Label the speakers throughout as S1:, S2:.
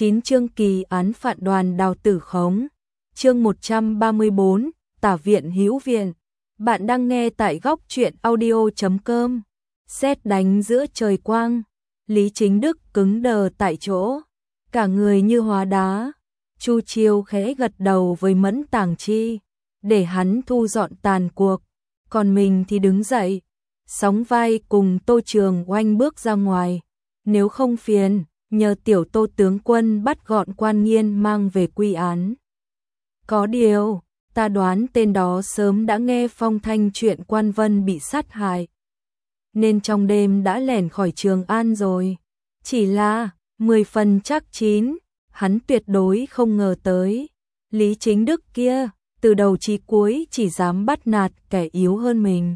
S1: 9 chương kỳ án phạt Đoàn Đào tử khống. Chương 134, Tả viện hữu viện. Bạn đang nghe tại góc truyện audio.com. Sét đánh giữa trời quang, Lý Chính Đức cứng đờ tại chỗ, cả người như hóa đá. Chu Chiêu khẽ gật đầu với Mẫn Tàng Chi, để hắn thu dọn tàn cuộc, còn mình thì đứng dậy, sóng vai cùng Tô Trường Oanh bước ra ngoài. Nếu không phiền, nhờ tiểu Tô tướng quân bắt gọn Quan Nghiên mang về quy án. Có điều, ta đoán tên đó sớm đã nghe phong thanh chuyện Quan Vân bị sát hại, nên trong đêm đã lẻn khỏi Trường An rồi. Chỉ là 10 phần chắc chín, hắn tuyệt đối không ngờ tới Lý Chính Đức kia từ đầu chí cuối chỉ dám bắt nạt kẻ yếu hơn mình.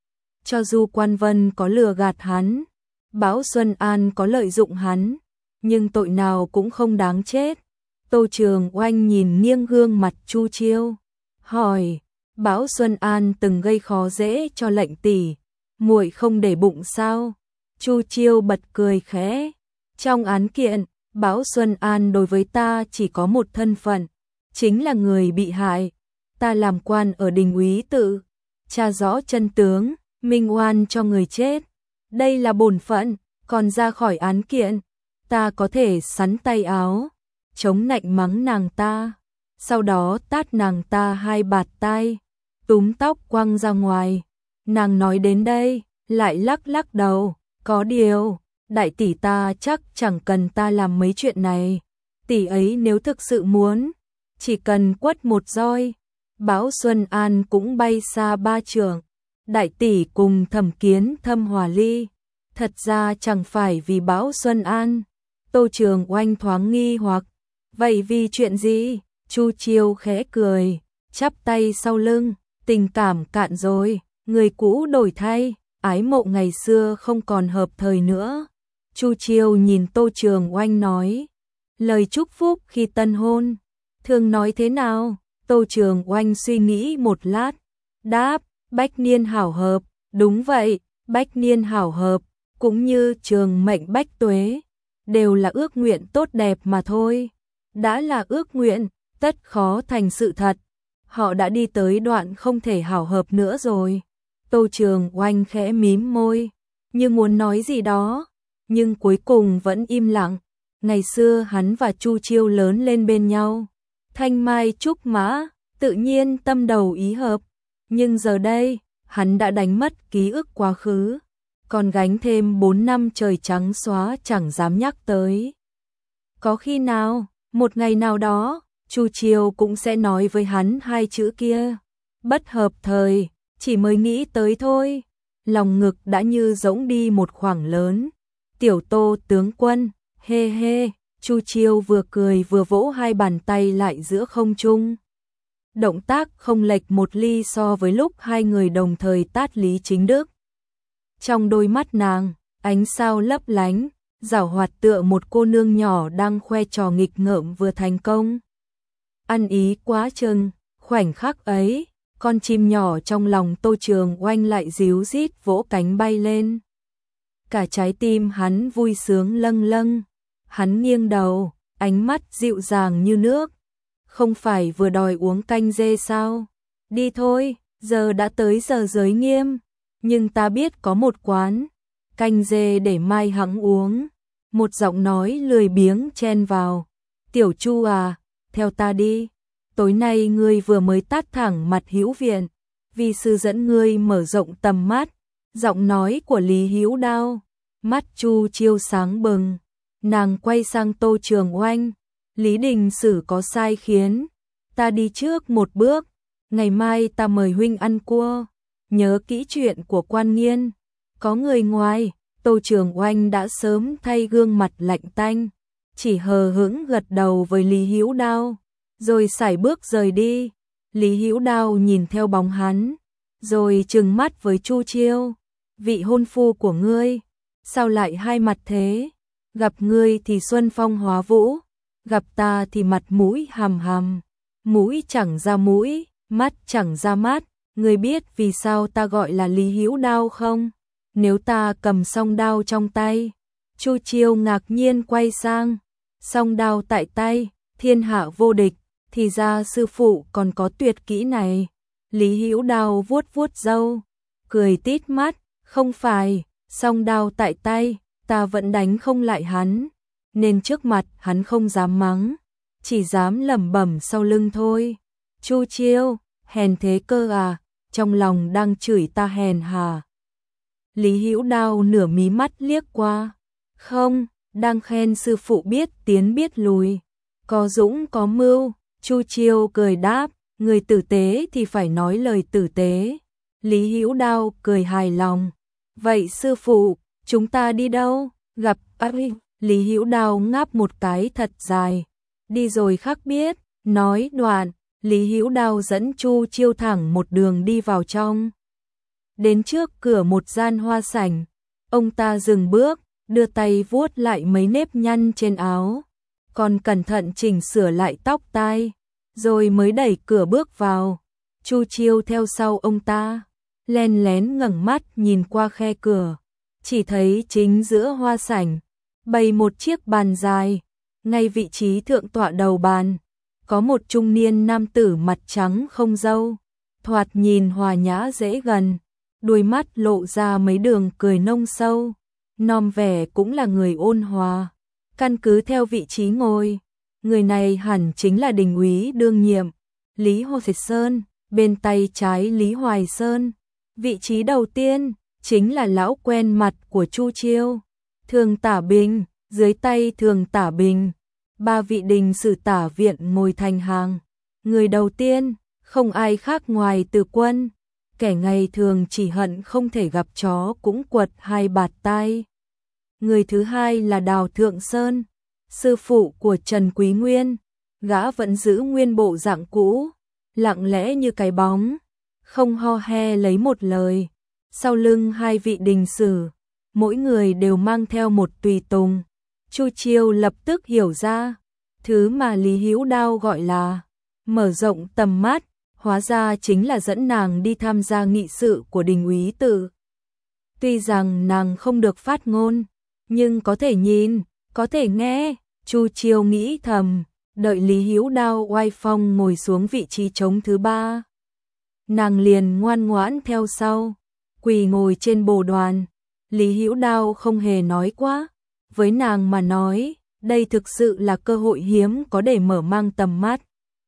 S1: Cho dù Quan Vân có lừa gạt hắn, Bảo Xuân An có lợi dụng hắn, nhưng tội nào cũng không đáng chết. Tô Trường Oanh nhìn nghiêng gương mặt Chu Chiêu, hỏi: Bảo Xuân An từng gây khó dễ cho lệnh tỷ, muội không để bụng sao? Chu Chiêu bật cười khẽ. Trong án kiện, Bảo Xuân An đối với ta chỉ có một thân phận, chính là người bị hại. Ta làm quan ở Đình Úy Tự, tra rõ chân tướng, minh oan cho người chết, đây là bổn phận. Còn ra khỏi án kiện, ta có thể sắn tay áo, chống nạnh mắng nàng ta, sau đó tát nàng ta 2 bạt tai, túm tóc quăng ra ngoài. Nàng nói đến đây, lại lắc lắc đầu. Có điều, đại tỷ ta chắc chẳng cần ta làm mấy chuyện này. Tỷ ấy nếu thực sự muốn, chỉ cần quất một roi, Bảo Xuân An cũng bay xa 3 trượng. Đại tỷ cùng Thẩm Kiến thâm hòa ly, thật ra chẳng phải vì Bảo Xuân An. Tô Trường Oanh thoáng nghi hoặc, vậy vì chuyện gì? Chu Chiêu khẽ cười, chắp tay sau lưng, tình cảm cạn rồi, người cũ đổi thay, ái mộ ngày xưa không còn hợp thời nữa. Chu Chiêu nhìn Tô Trường Oanh nói, lời chúc phúc khi tân hôn, thường nói thế nào? Tô Trường Oanh suy nghĩ một lát, đáp, bách niên hảo hợp. Đúng vậy, bách niên hảo hợp, cũng như trường mệnh bách tuế, đều là ước nguyện tốt đẹp mà thôi. Đã là ước nguyện, tất khó thành sự thật. Họ đã đi tới đoạn không thể hảo hợp nữa rồi. Tô Trường Oanh khẽ mím môi, như muốn nói gì đó, nhưng cuối cùng vẫn im lặng. Ngày xưa hắn và Chu Chiêu lớn lên bên nhau, thanh mai trúc mã, tự nhiên tâm đầu ý hợp. Nhưng giờ đây, hắn đã đánh mất ký ức quá khứ, còn gánh thêm 4 năm trời trắng xóa chẳng dám nhắc tới. Có khi nào, một ngày nào đó, Chu Chiêu cũng sẽ nói với hắn 2 chữ kia. Bất hợp thời, chỉ mới nghĩ tới thôi, lòng ngực đã như rỗng đi một khoảng lớn. Tiểu Tô tướng quân, hê hê. Chu Chiêu vừa cười vừa vỗ 2 bàn tay lại giữa không trung. Động tác không lệch một ly so với lúc 2 người đồng thời tát Lý Chính Đức. Trong đôi mắt nàng, ánh sao lấp lánh, giảo hoạt tựa một cô nương nhỏ đang khoe trò nghịch ngợm vừa thành công. Ăn ý quá chừng, khoảnh khắc ấy, con chim nhỏ trong lòng Tô Trường Oanh lại ríu rít vỗ cánh bay lên. Cả trái tim hắn vui sướng lâng lâng, hắn nghiêng đầu, ánh mắt dịu dàng như nước. Không phải vừa đòi uống canh dê sao? Đi thôi, giờ đã tới giờ giới nghiêm, nhưng ta biết có một quán canh dê để mai hẵng uống. Một giọng nói lười biếng chen vào. Tiểu Chu à, theo ta đi. Tối nay ngươi vừa mới tát thẳng mặt hữu viện, vì sư dẫn ngươi mở rộng tầm mắt. Giọng nói của Lý Hữu Đao, mắt Chu Chiêu sáng bừng. Nàng quay sang Tô Trường Oanh, Lý Đình Sử có sai khiến ta đi trước một bước, ngày mai ta mời huynh ăn cua. Nhớ kỹ chuyện của Quan Nghiên. Có người ngoài, Tô Trường Oanh đã sớm thay gương mặt lạnh tanh, chỉ hờ hững gật đầu với Lý Hữu Đao, rồi sải bước rời đi. Lý Hữu Đao nhìn theo bóng hắn, rồi trừng mắt với Chu Chiêu, vị hôn phu của ngươi, sao lại hai mặt thế? Gặp ngươi thì xuân phong hóa vũ, gặp ta thì mặt mũi hầm hầm, mũi chẳng ra mũi, mắt chẳng ra mắt. Ngươi biết vì sao ta gọi là Lý Hữu Đao không? Nếu ta cầm song đao trong tay. Chu Chiêu ngạc nhiên quay sang, song đao tại tay, thiên hạ vô địch, thì ra sư phụ còn có tuyệt kỹ này. Lý Hữu Đao vuốt vuốt râu, cười tít mắt, không phải, song đao tại tay, ta vẫn đánh không lại hắn, nên trước mặt hắn không dám mắng, chỉ dám lẩm bẩm sau lưng thôi. Chu Chiêu, hèn thế cơ à, trong lòng đang chửi ta hèn hà. Lý Hữu Đao nửa mí mắt liếc qua, không, đang khen sư phụ biết tiến biết lùi, có dũng có mưu. Chu Chiêu cười đáp, người tử tế thì phải nói lời tử tế. Lý Hữu Đao cười hài lòng, vậy sư phụ, chúng ta đi đâu? Gặp Paris. Lý Hữu Đao ngáp một cái thật dài, đi rồi khắc biết. Nói đoạn, Lý Hữu Đao dẫn Chu Chiêu thẳng một đường đi vào trong. Đến trước cửa một gian hoa sảnh, ông ta dừng bước, đưa tay vuốt lại mấy nếp nhăn trên áo, còn cẩn thận chỉnh sửa lại tóc tai, rồi mới đẩy cửa bước vào. Chu Chiêu theo sau ông ta, len lén ngẩng mắt nhìn qua khe cửa, chỉ thấy chính giữa hoa sảnh bày một chiếc bàn dài, ngay vị trí thượng tọa đầu bàn, có một trung niên nam tử mặt trắng không râu, thoạt nhìn hòa nhã dễ gần, đuôi mắt lộ ra mấy đường cười nông sâu, nom vẻ cũng là người ôn hòa. Căn cứ theo vị trí ngồi, người này hẳn chính là đình úy đương nhiệm Lý Hoài Sơn, bên tay trái Lý Hoài Sơn. Vị trí đầu tiên chính là lão quen mặt của Chu Chiêu, Thường Tả Bình, dưới tay Thường Tả Bình, ba vị đình sử tả viện ngồi thành hàng. Người đầu tiên không ai khác ngoài Từ Quân, kẻ ngày thường chỉ hận không thể gặp chó cũng quật hai bạt tai. Người thứ hai là Đào Thượng Sơn, sư phụ của Trần Quý Nguyên, gã vẫn giữ nguyên bộ dạng cũ, lặng lẽ như cái bóng, không ho he lấy một lời. Sau lưng hai vị đình sử, mỗi người đều mang theo một tùy tùng. Chu Chiêu lập tức hiểu ra, thứ mà Lý Hữu Đao gọi là mở rộng tầm mắt, hóa ra chính là dẫn nàng đi tham gia nghị sự của đình úy Từ. Tuy rằng nàng không được phát ngôn, nhưng có thể nhìn, có thể nghe. Chu Chiêu nghĩ thầm, đợi Lý Hữu Đao oai phong ngồi xuống vị trí trống thứ ba, nàng liền ngoan ngoãn theo sau, quỳ ngồi trên bồ đoàn. Lý Hữu Đao không hề nói quá, với nàng mà nói, đây thực sự là cơ hội hiếm có để mở mang tầm mắt.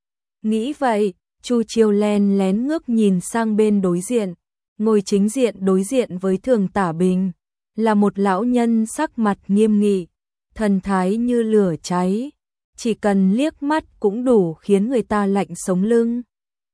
S1: Nghĩ vậy, Chu Chiêu len lén ngước nhìn sang bên đối diện, ngồi chính diện đối diện với Thường Tả Bình, là một lão nhân sắc mặt nghiêm nghị, thần thái như lửa cháy, chỉ cần liếc mắt cũng đủ khiến người ta lạnh sống lưng.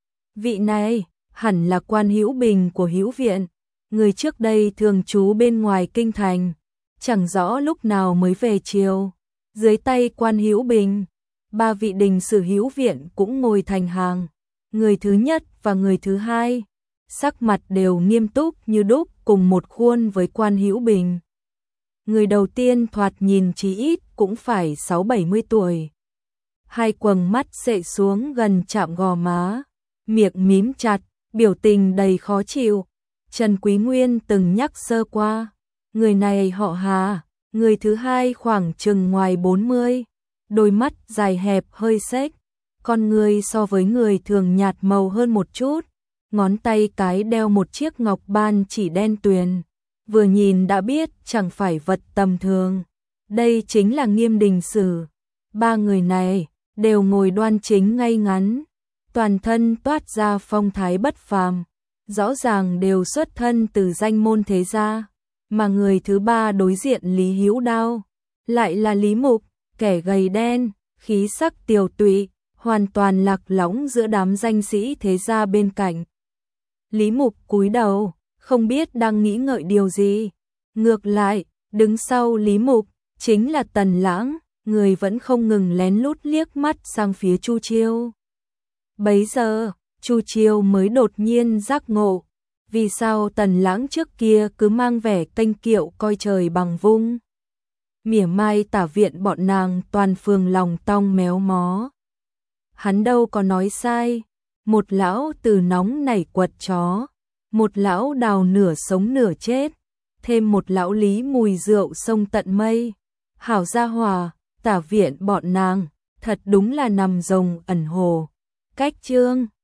S1: Vị này hẳn là Quan Hữu Bình của Hữu viện, người trước đây thường trú bên ngoài kinh thành, chẳng rõ lúc nào mới về chiều. Dưới tay Quan Hữu Bình, ba vị đình sử Hữu viện cũng ngồi thành hàng. Người thứ nhất và người thứ hai, sắc mặt đều nghiêm túc như đúc, cùng một khuôn với Quan Hữu Bình. Người đầu tiên thoạt nhìn chí ít cũng phải 60-70 tuổi. Hai quầng mắt xệ xuống gần chạm gò má, miệng mím chặt, biểu tình đầy khó chịu. Trần Quý Nguyên từng nhắc sơ qua, người này họ Hà. Người thứ hai khoảng chừng ngoài 40, đôi mắt dài hẹp hơi xếch, con người so với người thường nhạt màu hơn một chút, ngón tay cái đeo một chiếc ngọc ban chỉ đen tuyền, vừa nhìn đã biết chẳng phải vật tầm thường. Đây chính là Nghiêm đình sử. Ba người này đều ngồi đoan chính ngay ngắn, toàn thân toát ra phong thái bất phàm, rõ ràng đều xuất thân từ danh môn thế gia. Mà người thứ ba đối diện Lý Hữu Đao lại là Lý Mục, kẻ gầy đen, khí sắc tiều tụy, hoàn toàn lạc lõng giữa đám danh sĩ thế gia bên cạnh. Lý Mục cúi đầu, không biết đang nghĩ ngợi điều gì. Ngược lại, đứng sau Lý Mục chính là Tần Lãng, người vẫn không ngừng lén lút liếc mắt sang phía Chu Chiêu. Bấy giờ, Chu Chiêu mới đột nhiên giác ngộ, vì sao Tần Lãng trước kia cứ mang vẻ kênh kiệu coi trời bằng vung. Mỉa mai tả viện bọn nàng toàn phường lòng tong méo mó. Hắn đâu có nói sai, một lão từ nóng nảy quật chó, một lão Đào nửa sống nửa chết, thêm một lão Lý mùi rượu sông tận mây. Hảo gia hòa, Tả viện bọn nàng, thật đúng là nằm rồng ẩn hồ. Cách chương